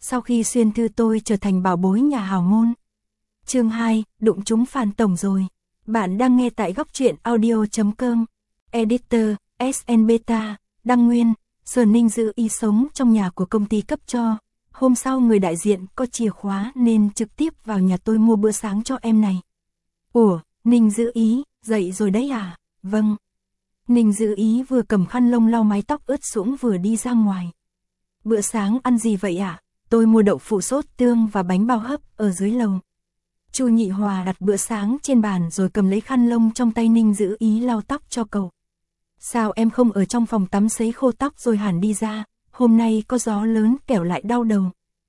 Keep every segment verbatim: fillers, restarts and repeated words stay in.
sau khi xuyên thư tôi trở thành bảo bối nhà hào môn. Chương hai, đụng trúng Phan Tổng rồi. Bạn đang nghe tại góc truyện audio chấm com. Editor, ét en Beta, Đăng Nguyên, Sở Ninh Dữ Ý sống trong nhà của công ty cấp cho. Hôm sau người đại diện có chìa khóa nên trực tiếp vào nhà tôi mua bữa sáng cho em này. Ủa, Ninh Dữ Ý, dậy rồi đấy à? Vâng. Ninh Dữ Ý vừa cầm khăn lông lau mái tóc ướt sũng vừa đi ra ngoài. Bữa sáng ăn gì vậy ạ? À? Tôi mua đậu phụ sốt tương và bánh bao hấp ở dưới lầu. Chu Nhị Hòa đặt bữa sáng trên bàn rồi cầm lấy khăn lông trong tay Ninh Dữ Ý lau tóc cho cậu. Sao em không ở trong phòng tắm sấy khô tóc rồi hẳn đi ra, hôm nay có gió lớn kẻo lại đau đầu.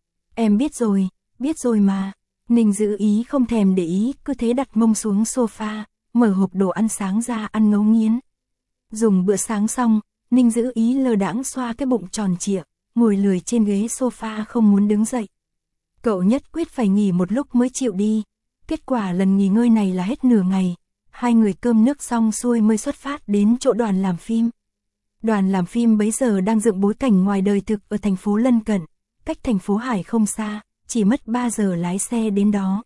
Em biết rồi, biết rồi mà. Ninh Dữ Ý không thèm để ý, cứ thế đặt mông xuống sofa, mở hộp đồ ăn sáng ra ăn ngấu nghiến. Dùng bữa sáng xong, Ninh Dữ Ý lơ đãng xoa cái bụng tròn trịa, ngồi lười trên ghế sofa không muốn đứng dậy. Cậu nhất quyết phải nghỉ một lúc mới chịu đi. Kết quả lần nghỉ ngơi này là hết nửa ngày. Hai người cơm nước xong xuôi mới xuất phát đến chỗ đoàn làm phim. Đoàn làm phim bấy giờ đang dựng bối cảnh ngoài đời thực ở thành phố lân cận, cách thành phố Hải không xa, chỉ mất ba giờ lái xe đến đó.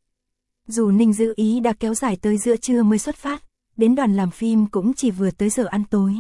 Dù Ninh Dữ Ý đã kéo dài tới giữa trưa mới xuất phát, đến đoàn làm phim cũng chỉ vừa tới giờ ăn tối.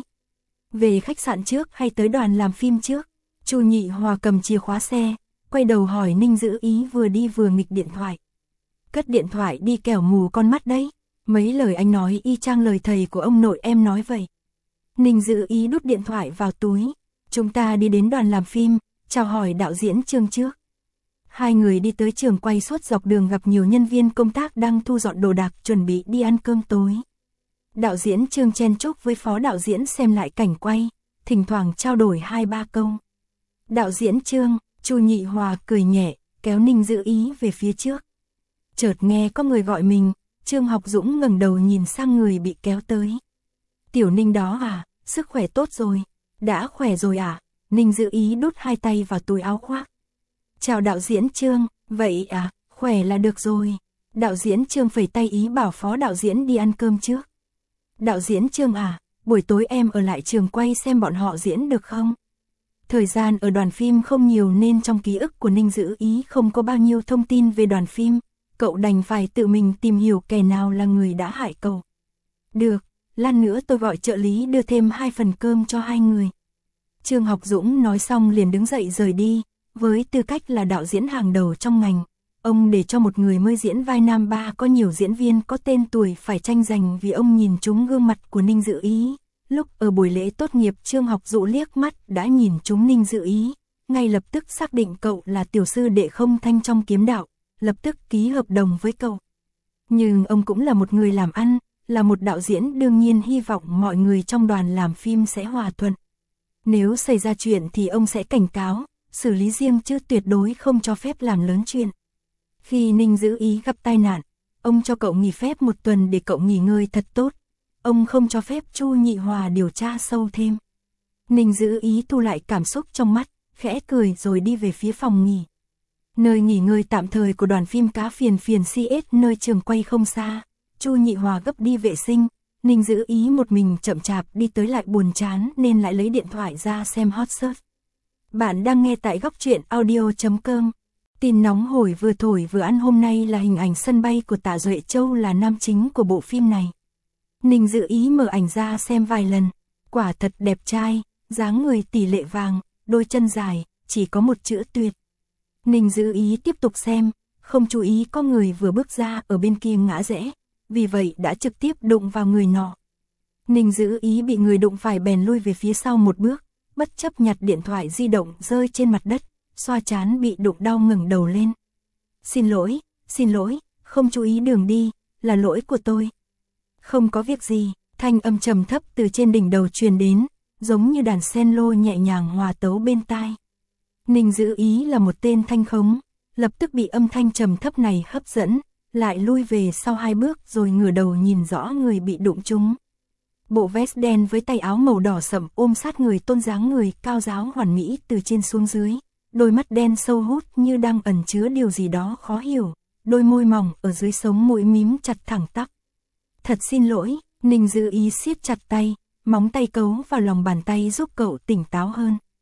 Về khách sạn trước hay tới đoàn làm phim trước? Chu Nhị Hòa cầm chìa khóa xe, quay đầu hỏi Ninh Dữ Ý vừa đi vừa nghịch điện thoại. Cất điện thoại đi kẻo mù con mắt đấy. Mấy lời anh nói y chang lời thầy của ông nội em nói vậy. Ninh Dữ Ý đút điện thoại vào túi. Chúng ta đi đến đoàn làm phim, chào hỏi đạo diễn Trương trước. Hai người đi tới trường quay, suốt dọc đường gặp nhiều nhân viên công tác đang thu dọn đồ đạc chuẩn bị đi ăn cơm tối. Đạo diễn Trương chen chúc với phó đạo diễn xem lại cảnh quay, thỉnh thoảng trao đổi hai ba câu. Đạo diễn Trương, Chu Nhị Hòa cười nhẹ, kéo Ninh Dữ Ý về phía trước. Chợt nghe có người gọi mình, Trương Học Dũng ngẩng đầu nhìn sang người bị kéo tới. Tiểu Ninh đó à, sức khỏe tốt rồi. Đã khỏe rồi à? Ninh Dữ Ý đút hai tay vào túi áo khoác. Chào đạo diễn Trương, vậy à, khỏe là được rồi. Đạo diễn Trương phẩy tay ý bảo phó đạo diễn đi ăn cơm trước. Đạo diễn Trương à, buổi tối em ở lại trường quay xem bọn họ diễn được không? Thời gian ở đoàn phim không nhiều nên trong ký ức của Ninh Dữ Ý không có bao nhiêu thông tin về đoàn phim. Cậu đành phải tự mình tìm hiểu kẻ nào là người đã hại cậu. Được, lát nữa tôi gọi trợ lý đưa thêm hai phần cơm cho hai người. Trương Học Dũng nói xong liền đứng dậy rời đi. Với tư cách là đạo diễn hàng đầu trong ngành, ông để cho một người mới diễn vai nam ba có nhiều diễn viên có tên tuổi phải tranh giành vì ông nhìn trúng gương mặt của Ninh Dữ Ý. Lúc ở buổi lễ tốt nghiệp, Trương Học Dũng liếc mắt đã nhìn trúng Ninh Dữ Ý, ngay lập tức xác định cậu là tiểu sư đệ không thanh trong kiếm đạo, lập tức ký hợp đồng với cậu. Nhưng ông cũng là một người làm ăn, là một đạo diễn, đương nhiên hy vọng mọi người trong đoàn làm phim sẽ hòa thuận. Nếu xảy ra chuyện thì ông sẽ cảnh cáo, xử lý riêng chứ tuyệt đối không cho phép làm lớn chuyện. Khi Ninh Dữ Ý gặp tai nạn, ông cho cậu nghỉ phép một tuần để cậu nghỉ ngơi thật tốt. Ông không cho phép Chu Nhị Hòa điều tra sâu thêm. Ninh Dữ Ý thu lại cảm xúc trong mắt, khẽ cười rồi đi về phía phòng nghỉ. Nơi nghỉ ngơi tạm thời của đoàn phim Cá Phiền Phiền xê ét nơi trường quay không xa. Chu Nhị Hòa gấp đi vệ sinh, Ninh Dữ Ý một mình chậm chạp đi tới lại buồn chán nên lại lấy điện thoại ra xem hot search. Bạn đang nghe tại góc truyện audio chấm com. Tin nóng hổi vừa thổi vừa ăn hôm nay là hình ảnh sân bay của Tạ Duệ Châu là nam chính của bộ phim này. Ninh Dữ Ý mở ảnh ra xem vài lần, quả thật đẹp trai, dáng người tỷ lệ vàng, đôi chân dài, chỉ có một chữ tuyệt. Ninh Dữ Ý tiếp tục xem, không chú ý có người vừa bước ra ở bên kia ngã rẽ, vì vậy đã trực tiếp đụng vào người nọ. Ninh Dữ Ý bị người đụng phải bèn lui về phía sau một bước, bất chấp nhặt điện thoại di động rơi trên mặt đất, xoa trán bị đụng đau ngẩng đầu lên. Xin lỗi, xin lỗi, không chú ý đường đi, là lỗi của tôi. Không có việc gì, thanh âm trầm thấp từ trên đỉnh đầu truyền đến, giống như đàn cello nhẹ nhàng hòa tấu bên tai. Ninh Dữ Ý là một tên thanh khống, lập tức bị âm thanh trầm thấp này hấp dẫn, lại lui về sau hai bước rồi ngửa đầu nhìn rõ người bị đụng trúng. Bộ vest đen với tay áo màu đỏ sậm ôm sát người, tôn dáng người cao ráo hoàn mỹ từ trên xuống dưới, đôi mắt đen sâu hút như đang ẩn chứa điều gì đó khó hiểu, đôi môi mỏng ở dưới sống mũi mím chặt thẳng tắp. Thật xin lỗi, Ninh Dữ Ý siết chặt tay, móng tay cấu vào lòng bàn tay giúp cậu tỉnh táo hơn.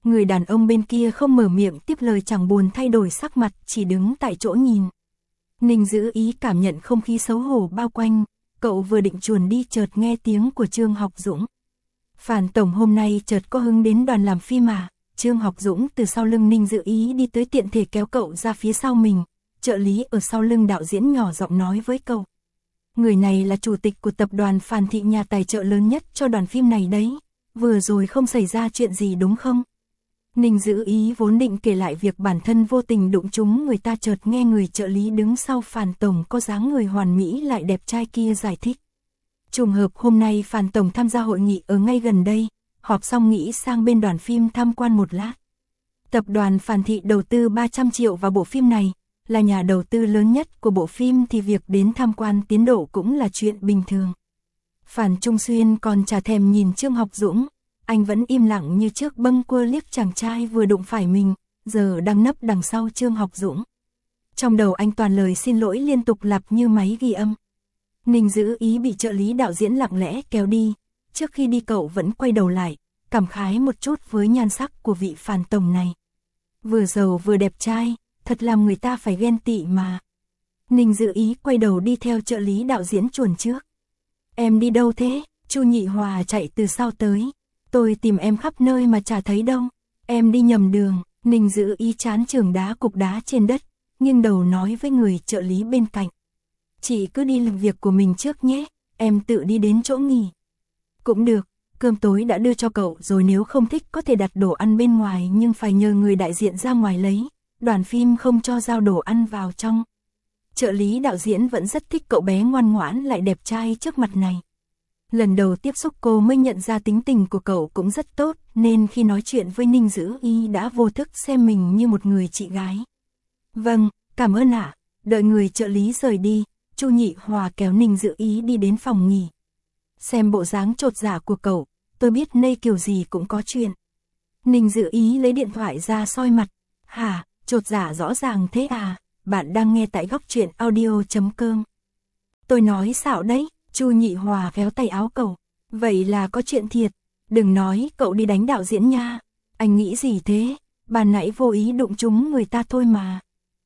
Người đàn ông bên kia không mở miệng tiếp lời, chẳng buồn thay đổi sắc mặt, chỉ đứng tại chỗ nhìn. Ninh Dữ Ý cảm nhận không khí xấu hổ bao quanh, cậu vừa định chuồn đi chợt nghe tiếng của Trương Học Dũng. Phản tổng hôm nay chợt có hứng đến đoàn làm phim mà. Trương Học Dũng từ sau lưng Ninh Dữ Ý đi tới, tiện thể kéo cậu ra phía sau mình. Trợ lý ở sau lưng đạo diễn nhỏ giọng nói với cậu. Người này là chủ tịch của tập đoàn Phàn Thị, nhà tài trợ lớn nhất cho đoàn phim này đấy. Vừa rồi không xảy ra chuyện gì đúng không? Ninh Dữ Ý vốn định kể lại việc bản thân vô tình đụng trúng người ta, chợt nghe người trợ lý đứng sau Phàn tổng có dáng người hoàn mỹ lại đẹp trai kia giải thích. Trùng hợp hôm nay Phàn tổng tham gia hội nghị ở ngay gần đây, họp xong nghĩ sang bên đoàn phim tham quan một lát. Tập đoàn Phàn Thị đầu tư ba trăm triệu vào bộ phim này, là nhà đầu tư lớn nhất của bộ phim thì việc đến tham quan tiến độ cũng là chuyện bình thường. Phàn Trung Xuyên còn chả thèm nhìn Trương Học Dũng, anh vẫn im lặng như trước, bâng quơ liếc chàng trai vừa đụng phải mình, giờ đang nấp đằng sau Trương Học Dũng. Trong đầu anh toàn lời xin lỗi liên tục lặp như máy ghi âm. Ninh Dữ Ý bị trợ lý đạo diễn lặng lẽ kéo đi, trước khi đi cậu vẫn quay đầu lại, cảm khái một chút với nhan sắc của vị Phàn tổng này. Vừa giàu vừa đẹp trai, thật làm người ta phải ghen tị mà. Ninh Dữ Ý quay đầu đi theo trợ lý đạo diễn chuồn trước. Em đi đâu thế? Chu Nhị Hòa chạy từ sau tới. Tôi tìm em khắp nơi mà chả thấy đâu. Em đi nhầm đường. Ninh Dữ Ý chán chưởng đá cục đá trên đất, nghiêng đầu nói với người trợ lý bên cạnh. Chị cứ đi làm việc của mình trước nhé, em tự đi đến chỗ nghỉ. Cũng được, cơm tối đã đưa cho cậu rồi, nếu không thích có thể đặt đồ ăn bên ngoài, nhưng phải nhờ người đại diện ra ngoài lấy. Đoàn phim không cho giao đồ ăn vào trong. Trợ lý đạo diễn vẫn rất thích cậu bé ngoan ngoãn lại đẹp trai trước mặt này. Lần đầu tiếp xúc cô mới nhận ra tính tình của cậu cũng rất tốt, nên khi nói chuyện với Ninh Dữ Ý đã vô thức xem mình như một người chị gái. Vâng, cảm ơn ạ. Đợi người trợ lý rời đi, Chu Nhị Hòa kéo Ninh Dữ Ý đi đến phòng nghỉ. Xem bộ dáng chột dạ của cậu, tôi biết nay kiểu gì cũng có chuyện. Ninh Dữ Ý lấy điện thoại ra soi mặt. Hả, chột dạ rõ ràng thế à? Bạn đang nghe tại góc truyện audio chấm com. Tôi nói xạo đấy. Chu Nhị Hòa véo tay áo cậu. Vậy là có chuyện thiệt. Đừng nói cậu đi đánh đạo diễn nha. Anh nghĩ gì thế? Bà nãy vô ý đụng trúng người ta thôi mà.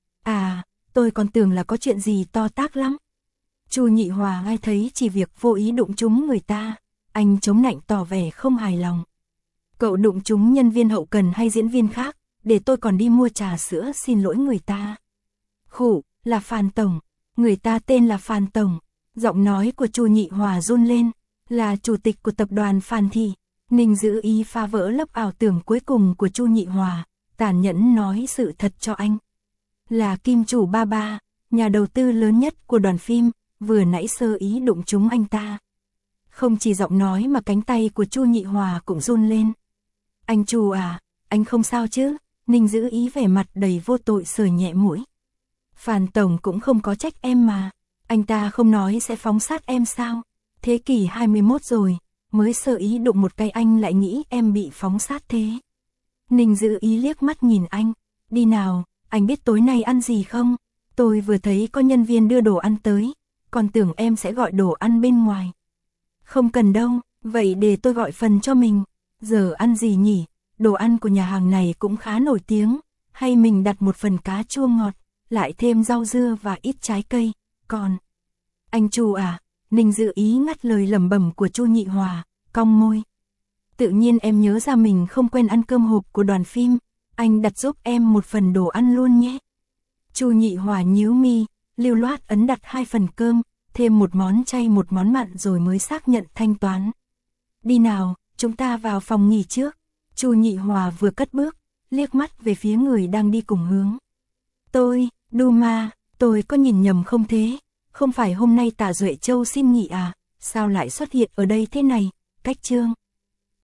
À, tôi còn tưởng là có chuyện gì to tát lắm. Chu Nhị Hòa ai thấy chỉ việc vô ý đụng trúng người ta, anh chống nạnh tỏ vẻ không hài lòng. Cậu đụng trúng nhân viên hậu cần hay diễn viên khác, để tôi còn đi mua trà sữa xin lỗi người ta. Khủ, là Phàn tổng. Người ta tên là Phàn tổng. Giọng nói của Chu Nhị Hòa run lên. Là chủ tịch của tập đoàn Phàn Thị. Ninh Dữ Ý phá vỡ lớp ảo tưởng cuối cùng của Chu Nhị Hòa, tàn nhẫn nói sự thật cho anh. Là kim chủ ba ba, nhà đầu tư lớn nhất của đoàn phim, vừa nãy sơ ý đụng trúng anh ta. Không chỉ giọng nói mà cánh tay của Chu Nhị Hòa cũng run lên. Anh Chu à, anh không sao chứ? Ninh Dữ Ý vẻ mặt đầy vô tội sờ nhẹ mũi. Phàn tổng cũng không có trách em mà. Anh ta không nói sẽ phóng sát em sao? Thế kỷ hai mươi mốt rồi, mới sơ ý đụng một cái anh lại nghĩ em bị phóng sát thế. Ninh Dữ Ý liếc mắt nhìn anh. Đi nào, anh biết tối nay ăn gì không? Tôi vừa thấy có nhân viên đưa đồ ăn tới, còn tưởng em sẽ gọi đồ ăn bên ngoài. Không cần đâu, vậy để tôi gọi phần cho mình. Giờ ăn gì nhỉ? Đồ ăn của nhà hàng này cũng khá nổi tiếng. Hay mình đặt một phần cá chua ngọt, lại thêm rau dưa và ít trái cây. Còn anh Chu à? Ninh Dữ Ý ngắt lời lẩm bẩm của Chu Nhị Hòa, cong môi. Tự nhiên em nhớ ra mình không quen ăn cơm hộp của đoàn phim, anh đặt giúp em một phần đồ ăn luôn nhé. Chu Nhị Hòa nhíu mi, lưu loát ấn đặt hai phần cơm, thêm một món chay một món mặn rồi mới xác nhận thanh toán. Đi nào, chúng ta vào phòng nghỉ trước. Chu Nhị Hòa vừa cất bước, liếc mắt về phía người đang đi cùng hướng. Tôi, Duma, tôi có nhìn nhầm không thế? Không phải hôm nay Tạ Duệ Châu xin nghỉ à? Sao lại xuất hiện ở đây thế này? Cách Trương